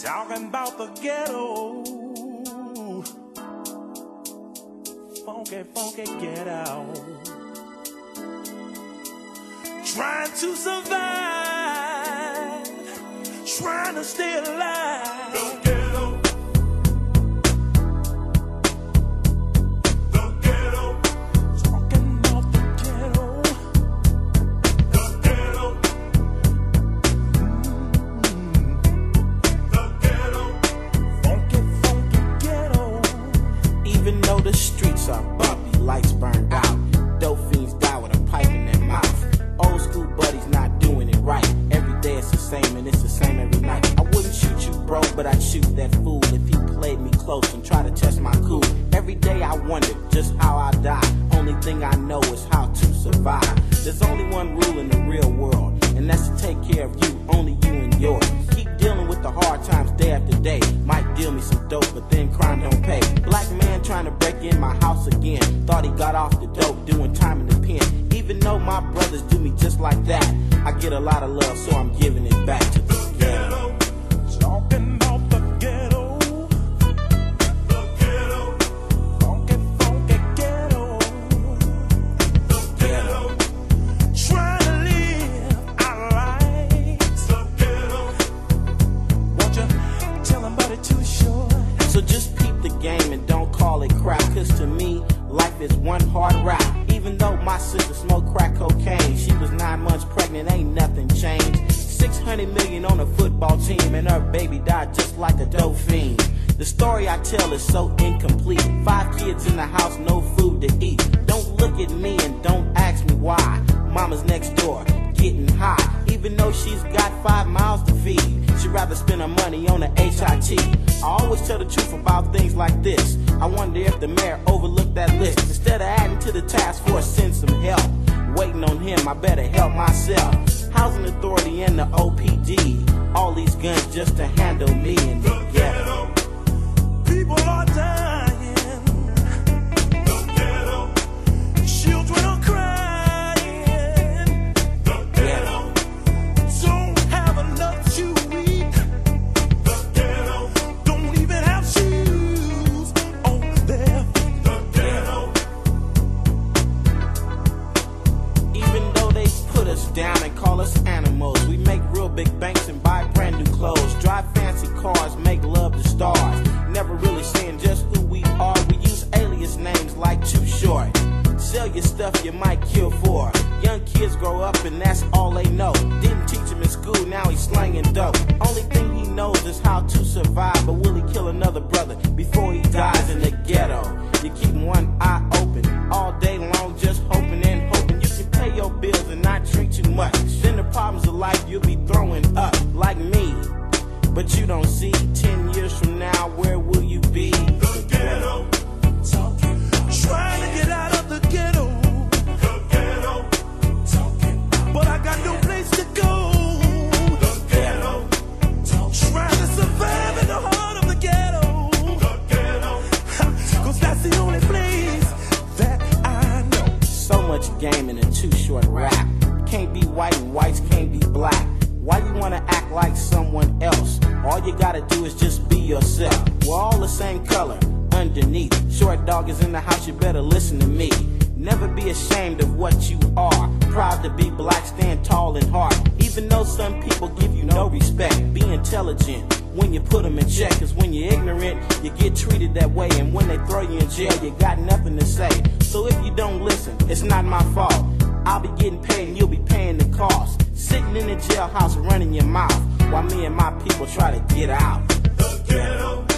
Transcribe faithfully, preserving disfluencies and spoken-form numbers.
Talking about the ghetto, funky, funky ghetto. Trying to survive, trying to stay alive. The ghetto, the ghetto. Talking about the ghetto, the ghetto. Even though the streets are bumpy, lights burned out, dope fiends die with a pipe in their mouth. Old school buddies not doing it right. Every day it's the same and it's the same every night. I wouldn't shoot you, bro, but I'd shoot that fool if he played me close and tried to test my cool. Every day I wonder just how I die. Only thing I know is how to survive. There's only one rule in the real world, and that's to take care of you, only you and yours. Keep dealing with the hard times day after day. Might deal me some dope, but then crime don't pay. Black man trying to break in my house again. Thought he got off the dope, doing time in the pen. Even though my brothers do me just like that, I get a lot of love, so I'm giving it back to the ghetto. Talking about the ghetto, the ghetto, funky, funky ghetto, the ghetto. Trying to live our lives, the ghetto. Won't you tell them about it too short? So just peep the game and don't call it crap, cause to me, life is one hard rap. Even though my sister smoked crack cocaine, she was nine months pregnant, ain't nothing changed. six hundred million on a football team, and her baby died just like a dope fiend. The story I tell is so incomplete. Five kids in the house, no food to eat. Don't look at me and don't ask me why. Mama's next door, getting high. Even though she's got five miles to feed, she'd rather spend her money on the H I T. I always tell the truth about things like this. I wonder if the mayor overlooked that list. Instead of adding to the task force, send some help. Waiting on him, I better help myself. Housing Authority and the O P D. All these guns just to handle me in the ghetto. People are dying. The ghetto. Children are crying. The ghetto. Don't have enough to eat. The ghetto. Don't even have shoes on their feet. The ghetto. Even though they put us down and call us animals, we make real big banks and buy brand new clothes, drive fancy cars, make love to stars. Never really saying just who we are. We use alias names like Too Short. Sell your stuff you might kill for. Young kids grow up and that's all they know. Didn't teach him in school, now he's slanging dope. Only thing he knows is how to survive. But will he kill another brother before he dies in the ghetto? You keep one eye open all day long, just hoping and hoping you can pay your bills and not drink too much. Then the problems of life you'll be throwing up like me. But you don't see, ten years from now, where will you be? The ghetto. Talking about trying to get out of the ghetto. The ghetto. Talking about but I got no place to go. The ghetto. Trying to survive in the heart of the ghetto. The ghetto. Cause that's the only place that I know. So much game in a Too Short rap. Can't be white and whites can't be black. Why you wanna act like someone else? All you gotta do is just be yourself. We're all the same color underneath. Short dog is in the house, you better listen to me. Never be ashamed of what you are. Proud to be black, stand tall and hard. Even though some people give you no respect, be intelligent when you put them in check. Cause when you're ignorant, you get treated that way. And when they throw you in jail, you got nothing to say. So if you don't listen, it's not my fault. I'll be getting paid and you'll be paying the cost. Sitting in the jailhouse running your mouth while me and my people try to get out. The ghetto.